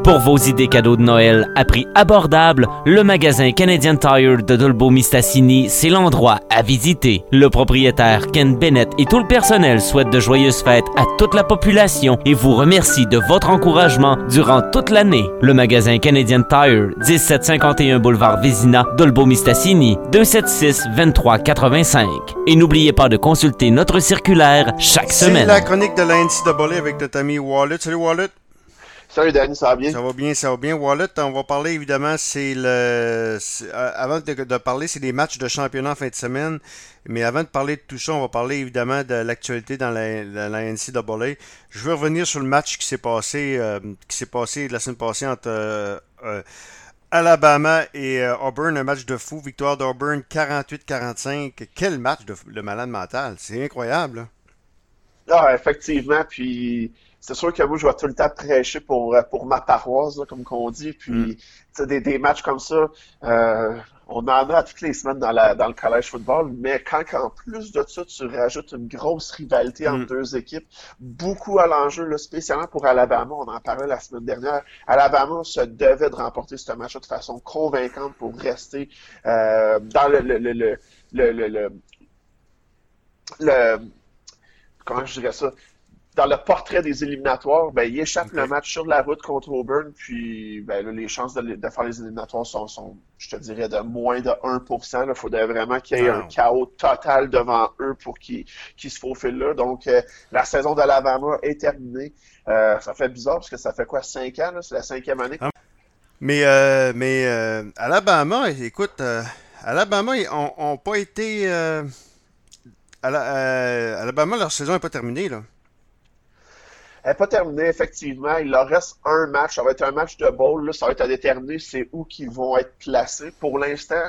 Pour vos idées cadeaux de Noël à prix abordable, le magasin Canadian Tire de Dolbeau-Mistassini, c'est l'endroit à visiter. Le propriétaire Ken Bennett et tout le personnel souhaitent de joyeuses fêtes à toute la population et vous remercient de votre encouragement durant toute l'année. Le magasin Canadian Tire, 1751 boulevard Vézina, Dolbeau-Mistassini, 276-2385. Et n'oubliez pas de consulter notre circulaire chaque semaine. C'est la chronique de la NCAA avec notre ami Wallet. Salut Wallet. Salut Danny, ça va bien? Ça va bien. Wallet, on va parler évidemment, avant de parler, c'est les matchs de championnat en fin de semaine. Mais avant de parler de tout ça, on va parler évidemment de l'actualité dans la NCAA. Je veux revenir sur le match qui s'est passé la semaine passée entre Alabama et Auburn, un match de fou. Victoire d'Auburn 48-45. Quel match de malade mental. C'est incroyable. Ah, effectivement, puis c'est sûr que moi, je vais tout le temps prêcher pour ma paroisse, là, comme qu'on dit. Puis, tu sais, des matchs comme ça, on en a toutes les semaines dans le college football, mais quand en plus de ça, tu rajoutes une grosse rivalité entre deux équipes, beaucoup à l'enjeu, là, spécialement pour Alabama, on en parlait la semaine dernière. Alabama se devait de remporter ce match-là de façon convaincante pour rester dans le comment je dirais ça, dans le portrait des éliminatoires, ben, il échappe le match sur la route contre Auburn, puis ben, là, les chances de faire les éliminatoires sont, je te dirais, de moins de 1%. Il faudrait vraiment qu'il y ait un chaos total devant eux pour qu'ils se faufilent là. Donc, la saison d'Alabama est terminée. Ça fait bizarre, parce que ça fait quoi, 5 ans? Là? C'est la 5e année. Mais Alabama, écoute, Alabama, ils ont pas été... Alabama, leur saison n'est pas terminée, là. Elle n'est pas terminée, effectivement. Il leur reste un match. Ça va être un match de bowl. Là. Ça va être à déterminer c'est où qu'ils vont être placés. Pour l'instant,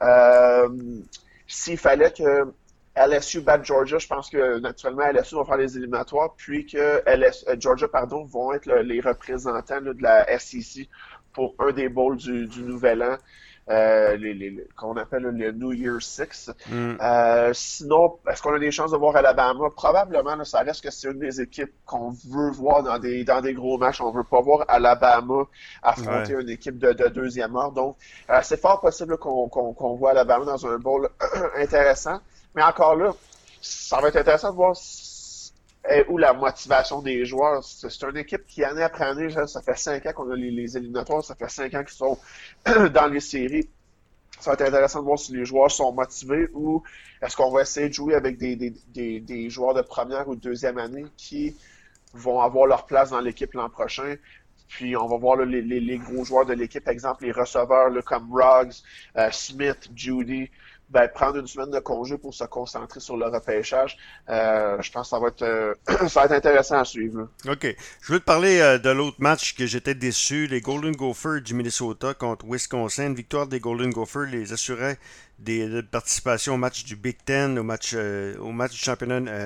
s'il fallait que LSU batte Georgia, je pense que naturellement LSU va faire les éliminatoires, puis que Georgia vont être les représentants là, de la SEC pour un des bowls du Nouvel An. Qu'on appelle le New Year Six. Sinon, est-ce qu'on a des chances de voir Alabama? Probablement, là, ça reste que c'est une des équipes qu'on veut voir dans des gros matchs. On veut pas voir Alabama affronter une équipe de deuxième ordre. Donc, c'est fort possible qu'on voit Alabama dans un bowl intéressant. Mais encore là, ça va être intéressant de voir où la motivation des joueurs. C'est une équipe qui, année après année, ça fait 5 ans qu'on a les éliminatoires, ça fait 5 ans qu'ils sont dans les séries. Ça va être intéressant de voir si les joueurs sont motivés ou est-ce qu'on va essayer de jouer avec des joueurs de première ou de deuxième année qui vont avoir leur place dans l'équipe l'an prochain. Puis on va voir là, les gros joueurs de l'équipe, par exemple les receveurs là, comme Ruggs, Smith, Judy, prendre une semaine de congé pour se concentrer sur le repêchage. Je pense que ça va être intéressant à suivre. OK. Je veux te parler de l'autre match que j'étais déçu. Les Golden Gophers du Minnesota contre Wisconsin. Victoire des Golden Gophers les assurait de participation au match du Big Ten, au match du championnat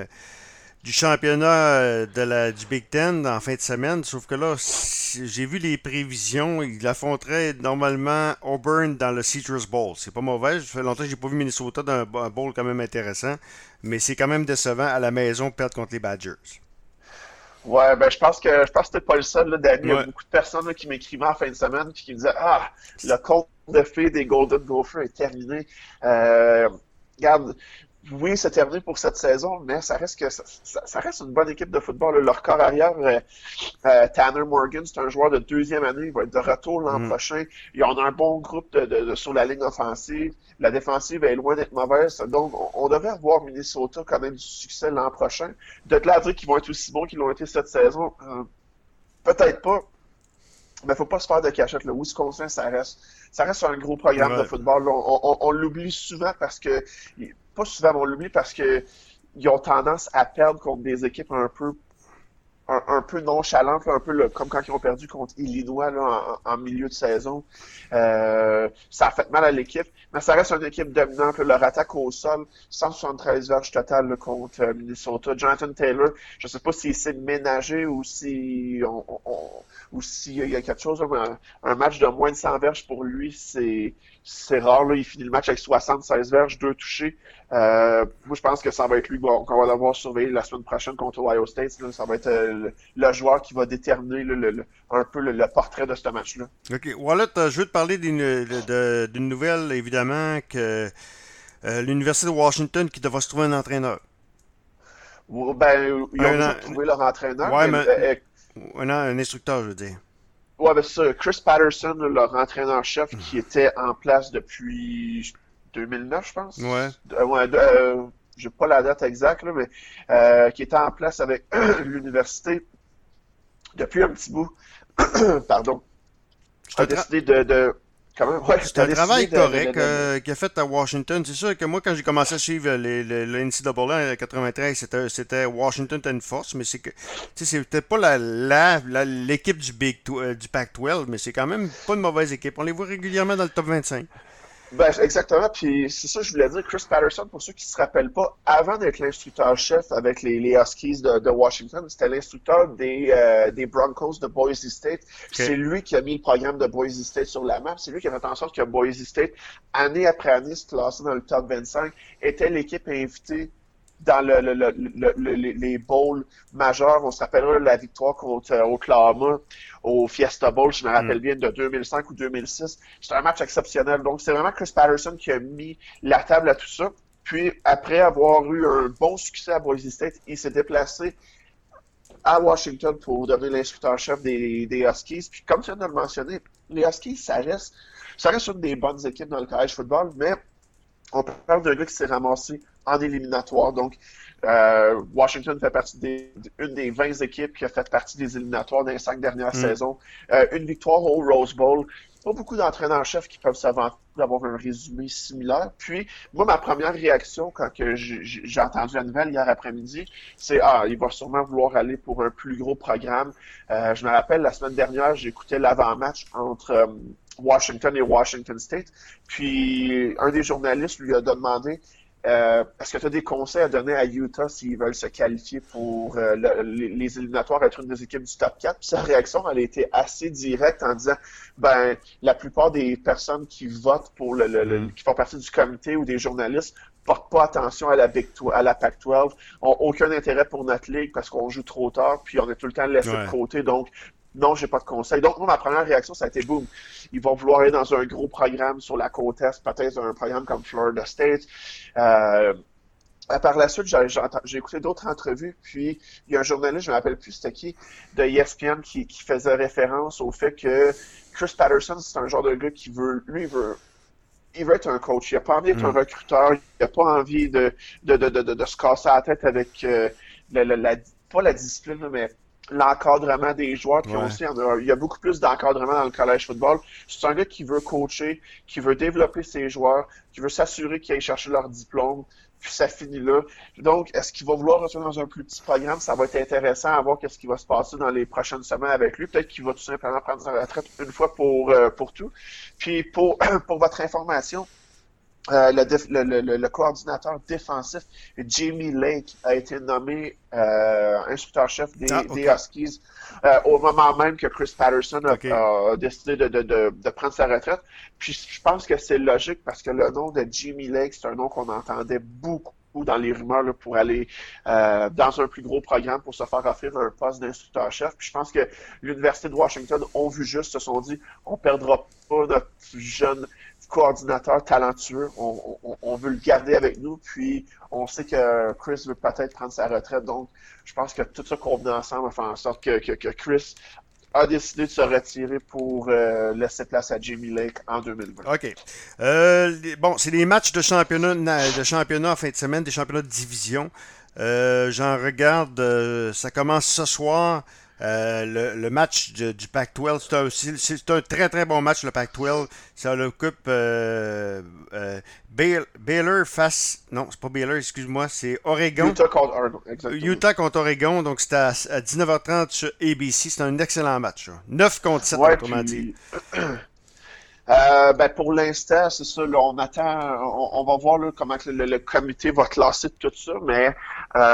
du Big Ten en fin de semaine. Sauf que là, j'ai vu les prévisions. Il affronterait normalement Auburn dans le Citrus Bowl. C'est pas mauvais. Ça fait longtemps que j'ai pas vu Minnesota dans un bowl quand même intéressant. Mais c'est quand même décevant à la maison perdre contre les Badgers. Ouais, je pense que t'es pas le seul, là, Danny. Il y a beaucoup de personnes là, qui m'écrivaient en fin de semaine et qui me disaient le conte de fées des Golden Gophers est terminé. Regarde, oui, c'est terminé pour cette saison, mais ça reste une bonne équipe de football. Là. Leur corps arrière, Tanner Morgan, c'est un joueur de deuxième année, il va être de retour l'an prochain. Ils ont un bon groupe sur la ligne offensive. La défensive est loin d'être mauvaise. Donc, on devrait avoir Minnesota quand même du succès l'an prochain. De là à dire qu'ils vont être aussi bons qu'ils l'ont été cette saison, peut-être pas. Mais faut pas se faire de cachette. Le Wisconsin, ça reste un gros programme de football. Là, on l'oublie souvent parce que... Pas souvent, mais on l'oublie parce que ils ont tendance à perdre contre des équipes un peu nonchalantes, là, un peu comme quand ils ont perdu contre Illinois là, en milieu de saison. Ça a fait mal à l'équipe, mais ça reste une équipe dominante. Là, leur attaque au sol, 173 verges total là, contre Minnesota. Jonathan Taylor, je sais pas s'il s'est ménagé ou si ou s'il y a quelque chose. Là, un match de moins de 100 verges pour lui, c'est rare. Là, il finit le match avec 76 verges, 2 touchés. Moi, je pense que ça va être lui qu'on va devoir surveiller la semaine prochaine contre Ohio State. Là. Ça va être le joueur qui va déterminer un peu le portrait de ce match-là. OK. Wallet, je veux te parler d'une nouvelle, évidemment, que l'Université de Washington qui devra se trouver un entraîneur. Ben, ils ont déjà trouvé leur entraîneur, Ouais, mais un instructeur, je veux dire. ouais, ben c'est ça. Chris Patterson, leur entraîneur-chef, qui était en place depuis 2009, je pense. Ouais. Ouais, j'ai pas la date exacte, là, mais qui était en place avec l'université depuis un petit bout. Pardon. A décidé comment? Ouais, C'est un travail correct qu'il a fait à Washington. C'est sûr que moi, quand j'ai commencé à suivre le NCAA en 93, c'était Washington était une force, mais c'est que c'était pas l'équipe du Pac-12, mais c'est quand même pas une mauvaise équipe. On les voit régulièrement dans le top 25. Ben, exactement, puis c'est ça que je voulais dire. Chris Patterson, pour ceux qui se rappellent pas, avant d'être l'instructeur-chef avec les Huskies de Washington, c'était l'instructeur des Broncos de Boise State. Okay. C'est lui qui a mis le programme de Boise State sur la map. C'est lui qui a fait en sorte que Boise State, année après année, se classait dans le top 25, était l'équipe invitée dans les bowls majeurs. On se rappellera la victoire contre Oklahoma au Fiesta Bowl, je me rappelle bien, de 2005 ou 2006. C'était un match exceptionnel. Donc, c'est vraiment Chris Patterson qui a mis la table à tout ça. Puis, après avoir eu un bon succès à Boise State, il s'est déplacé à Washington pour devenir l'instructeur-chef des Huskies. Puis, comme tu viens de le mentionner, les Huskies, ça reste une des bonnes équipes dans le college football, mais on parle d'un gars qui s'est ramassé en éliminatoire. Donc, Washington fait partie d'une des 20 équipes qui a fait partie des éliminatoires dans les 5 dernières saisons. Une victoire au Rose Bowl. Pas beaucoup d'entraîneurs-chefs qui peuvent s'avancer d'avoir un résumé similaire. Puis, moi, ma première réaction quand j'ai entendu la nouvelle hier après-midi, c'est il va sûrement vouloir aller pour un plus gros programme. Je me rappelle, la semaine dernière, j'écoutais l'avant-match entre Washington et Washington State. Puis, un des journalistes lui a demandé est-ce que tu as des conseils à donner à Utah s'ils veulent se qualifier pour les éliminatoires, être une des équipes du top 4? Puis sa réaction, elle a été assez directe en disant la plupart des personnes qui votent pour qui font partie du comité ou des journalistes portent pas attention à la Pac-12, ont aucun intérêt pour notre ligue parce qu'on joue trop tard, puis on est tout le temps laissé de côté. Donc, non, j'ai pas de conseils. Donc, moi, ma première réaction, ça a été boum. Ils vont vouloir aller dans un gros programme sur la côte Est, peut-être un programme comme Florida State. Par la suite, j'ai écouté d'autres entrevues, puis il y a un journaliste, je ne me rappelle plus c'était qui, de ESPN qui faisait référence au fait que Chris Patterson, c'est un genre de gars qui veut être un coach. Il n'a pas envie d'être un recruteur. Il n'a pas envie de se casser la tête avec pas la discipline, mais l'encadrement des joueurs. Puis on sait, il y a beaucoup plus d'encadrement dans le college football. C'est un gars qui veut coacher, qui veut développer ses joueurs, qui veut s'assurer qu'ils aillent chercher leur diplôme. Puis ça finit là. Donc, est-ce qu'il va vouloir retourner dans un plus petit programme? Ça va être intéressant à voir qu'est-ce qui va se passer dans les prochaines semaines avec lui. Peut-être qu'il va tout simplement prendre sa retraite une fois pour tout. Puis pour votre information, le coordinateur défensif, Jamie Lake, a été nommé instructeur-chef des Huskies au moment même que Chris Patterson a décidé de prendre sa retraite. Puis je pense que c'est logique parce que le nom de Jamie Lake, c'est un nom qu'on entendait beaucoup dans les rumeurs là, pour aller dans un plus gros programme pour se faire offrir un poste d'instructeur-chef. Puis je pense que l'Université de Washington ont vu juste, se sont dit, on perdra pas notre jeune coordinateur talentueux, on veut le garder avec nous, puis on sait que Chris veut peut-être prendre sa retraite, donc je pense que tout ça combiné ensemble a fait en sorte que Chris a décidé de se retirer pour laisser place à Jamie Lake en 2020. OK. Bon, c'est des matchs de championnat en fin de semaine, des championnats de division. J'en regarde, ça commence ce soir. Le match du Pac-12, c'est un très très bon match, le Pac-12. Ça occupe Baylor face. Non, c'est pas Baylor, excuse-moi, c'est Oregon. Utah contre Oregon, exactement. Utah contre Oregon, donc c'était à 19h30 sur ABC. C'est un excellent match. Là. 9 contre 7, autrement dit. Pour l'instant, c'est ça. Là, on attend. On va voir là, comment le comité va classer tout ça, mais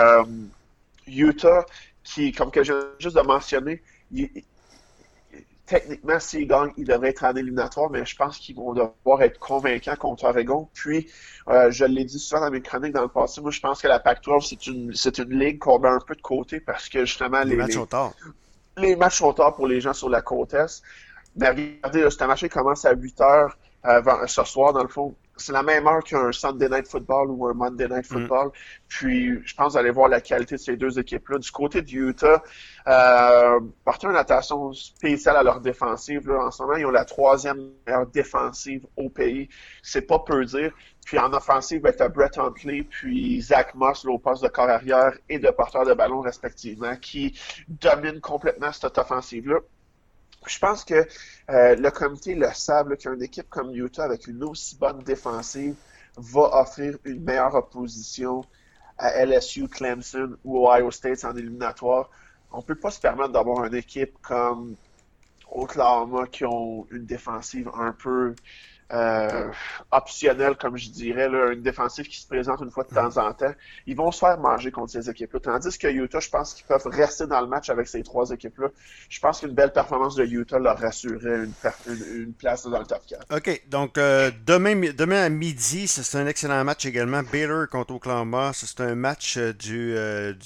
Utah, qui, comme que j'ai juste de mentionner, techniquement, s'ils gagnent, ils devraient être en éliminatoire, mais je pense qu'ils vont devoir être convaincants contre Oregon. Puis, je l'ai dit souvent dans mes chroniques dans le passé, moi je pense que la Pac-12, c'est une ligue qu'on met un peu de côté parce que justement, Les matchs sont tard. Les matchs sont tard pour les gens sur la côte Est. Mais regardez, ce match commence à 8 heures ce soir, dans le fond. C'est la même heure qu'un Sunday Night Football ou un Monday Night Football. Puis, je pense d'aller voir la qualité de ces deux équipes-là. Du côté de Utah, porter une attention spéciale à leur défensive. Là. En ce moment, ils ont la 3e meilleure défensive au pays. C'est pas peu dire. Puis, en offensive, ben, t'as Brett Huntley puis Zach Moss là, au poste de corps arrière et de porteur de ballon, respectivement, qui dominent complètement cette offensive-là. Je pense que le comité le savent qu'une équipe comme Utah avec une aussi bonne défensive va offrir une meilleure opposition à LSU, Clemson ou Ohio State en éliminatoire. On ne peut pas se permettre d'avoir une équipe comme Oklahoma qui ont une défensive un peu optionnelle, comme je dirais, là, une défensive qui se présente une fois de temps en temps. Ils vont se faire manger contre ces équipes-là. Tandis que Utah, je pense qu'ils peuvent rester dans le match avec ces 3 équipes-là. Je pense qu'une belle performance de Utah leur assurerait une place dans le top 4. OK, donc demain à midi, c'est un excellent match également. Baylor contre Oklahoma, c'est un match du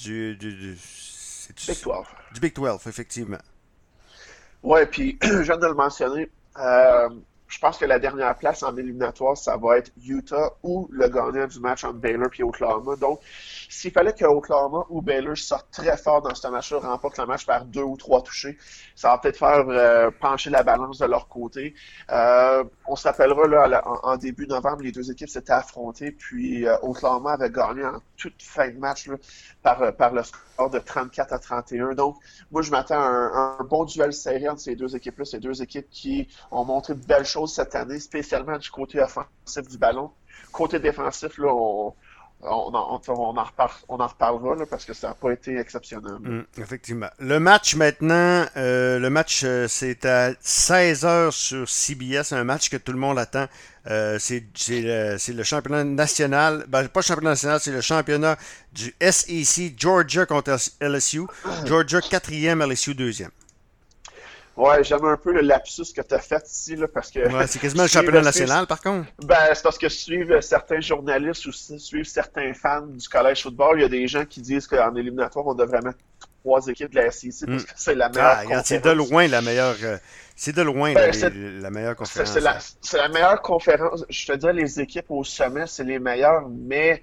Big 12. Du Big 12, effectivement. Ouais, puis je viens de le mentionner. Je pense que la dernière place en éliminatoire, ça va être Utah ou le gagnant du match entre Baylor et Oklahoma. Donc, s'il fallait que Oklahoma ou Baylor sortent très fort dans ce match-là, remportent le match par 2 ou 3 touchés, ça va peut-être faire pencher la balance de leur côté. On se rappellera, là, en début novembre, les deux équipes s'étaient affrontées, puis Oklahoma avait gagné en toute fin de match là, par le score de 34-31. Donc, moi, je m'attends à un bon duel serré entre ces deux équipes-là. Ces deux équipes qui ont montré de belles choses cette année, spécialement du côté offensif du ballon. Côté défensif, là, on en reparlera là, parce que ça n'a pas été exceptionnel. Effectivement. Le match maintenant, c'est à 16h sur CBS, un match que tout le monde attend. C'est le championnat national, pas le championnat national, c'est le championnat du SEC, Georgia contre LSU. Georgia 4e, LSU 2e. Ouais, j'aime un peu le lapsus que tu as fait ici, là, parce que... Ouais, c'est quasiment le championnat national, par contre. Ben, c'est parce que suivre certains journalistes ou suivre certains fans du collège football, il y a des gens qui disent qu'en éliminatoire, on devrait mettre 3 équipes de la SEC parce que c'est la meilleure conférence. C'est de loin la meilleure... C'est de loin la meilleure conférence. C'est la meilleure conférence. Je te dirais, les équipes au sommet, c'est les meilleures, mais...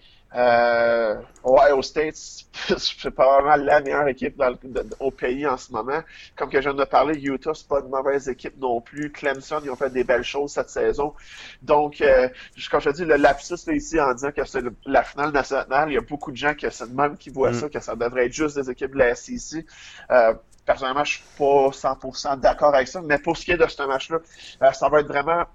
Ohio State, c'est probablement la meilleure équipe au pays en ce moment. Comme que je viens de parler, Utah, c'est pas une mauvaise équipe non plus. Clemson, ils ont fait des belles choses cette saison. Donc, comme je te dis, le lapsus là, ici en disant que c'est la finale nationale, il y a beaucoup de gens c'est de même qui voient ça, que ça devrait être juste des équipes de la SEC. Personnellement, je suis pas 100% d'accord avec ça, mais pour ce qui est de ce match-là, ça va être vraiment...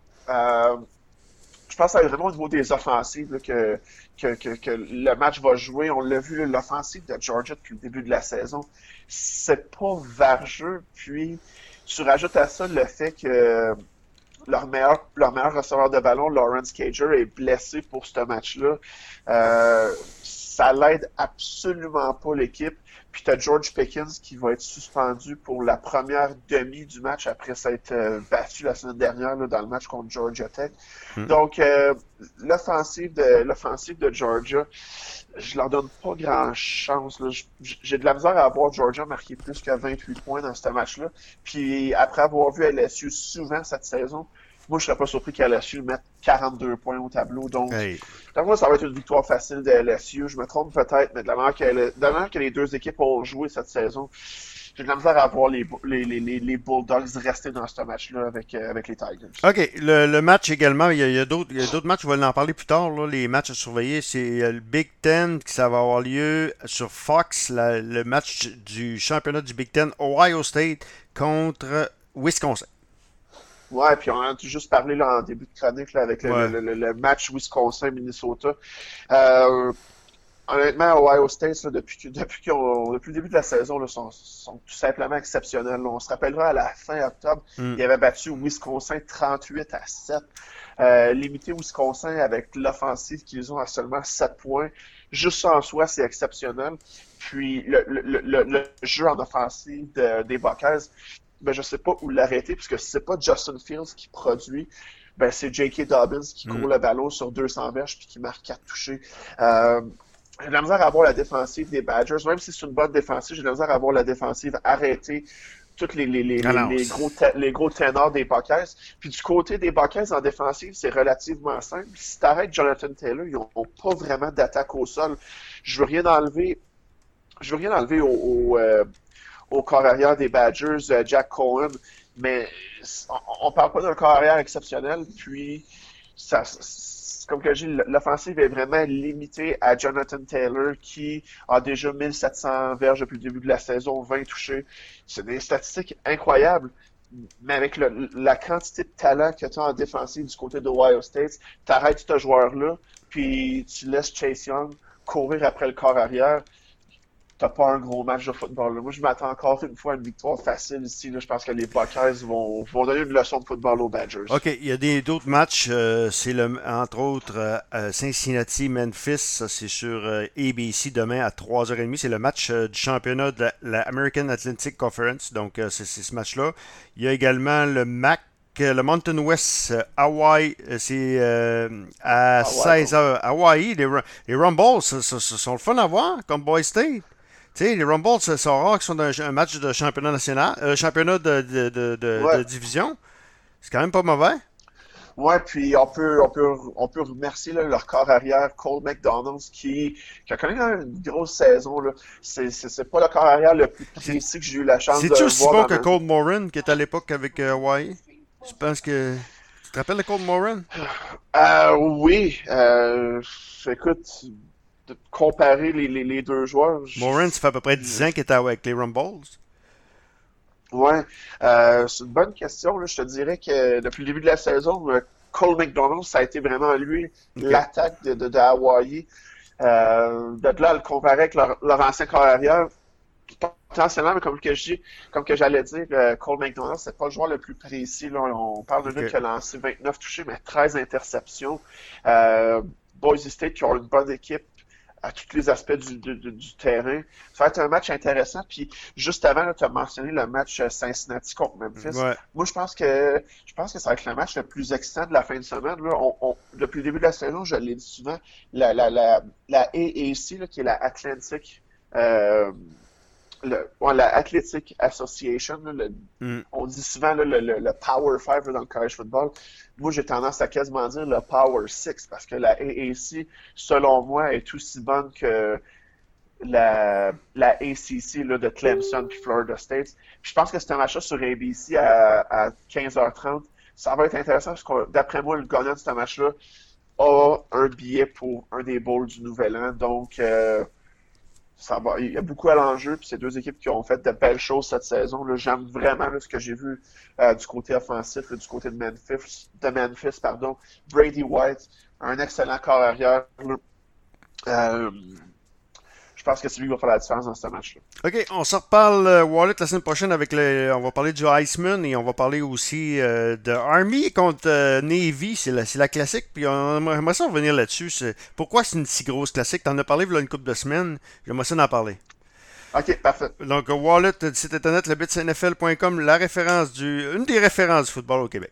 je pense que ça va être vraiment au niveau des offensives là, que le match va jouer. On l'a vu, l'offensive de Georgia depuis le début de la saison, c'est pas vargeux. Puis, tu rajoutes à ça le fait que leur meilleur receveur de ballon, Lawrence Cager, est blessé pour ce match-là. Ça l'aide absolument pas l'équipe. Puis tu as George Pickens qui va être suspendu pour la première demi du match après s'être battu la semaine dernière là, dans le match contre Georgia Tech. Donc, l'offensive de Georgia, je leur donne pas grand chance. Là. J'ai de la misère à avoir Georgia marquer plus que 28 points dans ce match-là. Puis après avoir vu LSU souvent cette saison, moi, je serais pas surpris qu'LSU mette 42 points au tableau. Donc, pour moi, ça va être une victoire facile de LSU. Je me trompe peut-être, mais de la manière que les deux équipes ont joué cette saison, j'ai de la misère à voir les Bulldogs rester dans ce match-là avec les Tigers. OK. Le match également, il y a d'autres matchs, on va en parler plus tard. Là, les matchs à surveiller, c'est le Big Ten qui ça va avoir lieu sur Fox, le match du championnat du Big Ten, Ohio State contre Wisconsin. Ouais, puis on a juste parlé là, en début de chronique là, avec le match Wisconsin-Minnesota. Honnêtement, Ohio State, là, depuis le début de la saison, là, sont tout simplement exceptionnels. Là. On se rappellera à la fin octobre, ils avaient battu Wisconsin 38-7. Limité Wisconsin avec l'offensive qu'ils ont à seulement 7 points. Juste ça en soi, c'est exceptionnel. Puis le jeu en offensive des Buckeyes, ben, je sais pas où l'arrêter, parce que si c'est pas Justin Fields qui produit, ben, c'est J.K. Dobbins qui court le ballon sur 200 verges puis qui marque 4 touchés. J'ai de la misère à voir la défensive des Badgers, même si c'est une bonne défensive, j'ai de la misère à voir la défensive arrêter tous les gros ténors des Buckeyes. Puis du côté des Buckeyes en défensive, c'est relativement simple. Si t'arrêtes Jonathan Taylor, ils n'ont pas vraiment d'attaque au sol. Je veux rien enlever. Je veux rien enlever au corps arrière des Badgers, Jack Cohen, mais on parle pas d'un corps arrière exceptionnel. Puis comme que je dis, l'offensive est vraiment limitée à Jonathan Taylor qui a déjà 1700 verges depuis le début de la saison, 20 touchés. C'est des statistiques incroyables, mais avec la quantité de talent que tu as en défensive du côté d'Ohio State, tu arrêtes ce joueur-là, puis tu laisses Chase Young courir après le corps arrière. T'as pas un gros match de football. Là. Moi, je m'attends encore une fois à une victoire facile ici. Là. Je pense que les Buckeyes vont donner une leçon de football aux Badgers. OK, il y a d'autres matchs. C'est entre autres Cincinnati-Memphis. Ça, c'est sur ABC demain à 3h30. C'est le match du championnat de la American Athletic Conference. Donc, c'est ce match-là. Il y a également le le Mountain West Hawaii, c'est à 16h. Hawaii, les Rumbles, ça sont le fun à voir, comme Boy State. Tu sais, les Rumbles, c'est rare qu'ils sont dans un match de championnat national, championnat de division. C'est quand même pas mauvais. Ouais, puis on peut remercier là, leur corps arrière, Cole McDonald, qui a quand même une grosse saison. Là. C'est pas le corps arrière le plus précis que j'ai eu la chance de voir. C'est-tu aussi bon que Cole Morin, qui était à l'époque avec Hawaii? Je pense que... Tu te rappelles de Cole Morin? Oui. Écoute, de comparer les deux joueurs... Morin, ça fait à peu près 10 ans qu'il était avec les Rumbles. Ouais, c'est une bonne question. Là. Je te dirais que depuis le début de la saison, Cole McDonald, ça a été vraiment lui, l'attaque de Hawaii. De là à le comparer avec leur ancien corps arrière, potentiellement, mais comme que j'allais dire, Cole McDonald, c'est pas le joueur le plus précis. Là. On parle d'un gars qui a lancé 29 touchés, mais 13 interceptions. Boise State qui ont une bonne équipe à tous les aspects du terrain. Ça va être un match intéressant. Puis juste avant, tu as mentionné le match Cincinnati contre Memphis. Ouais. Moi, je pense que ça va être le match le plus excitant de la fin de semaine. Là. Depuis le début de la saison, je l'ai dit souvent, la AAC, là, qui est la Atlantic la Athletic Association, là, on dit souvent là, le Power 5 là, dans le college football. Moi, j'ai tendance à quasiment dire le Power 6 parce que la AAC, selon moi, est aussi bonne que la ACC là, de Clemson puis Florida State. Puis je pense que c'est un match sur ABC à 15h30. Ça va être intéressant parce que, d'après moi, le gagnant de ce match-là a un billet pour un des bowls du Nouvel An. Donc, il y a beaucoup à l'enjeu, puis c'est deux équipes qui ont fait de belles choses cette saison. Là. J'aime vraiment là, ce que j'ai vu du côté offensif, là, du côté de Memphis. Brady White, un excellent corps arrière. Je pense que c'est lui qui va faire la différence dans ce match-là. OK, on se reparle, Wallet, la semaine prochaine avec on va parler du Iceman et on va parler aussi de Army contre Navy. C'est la classique. Puis on aimerait ça revenir là-dessus. Pourquoi c'est une si grosse classique? T'en as parlé il y a une couple de semaines. J'aimerais ça d'en parler. OK, parfait. Donc, Wallet, site internet, lebitsnfl.com, une des références du football au Québec.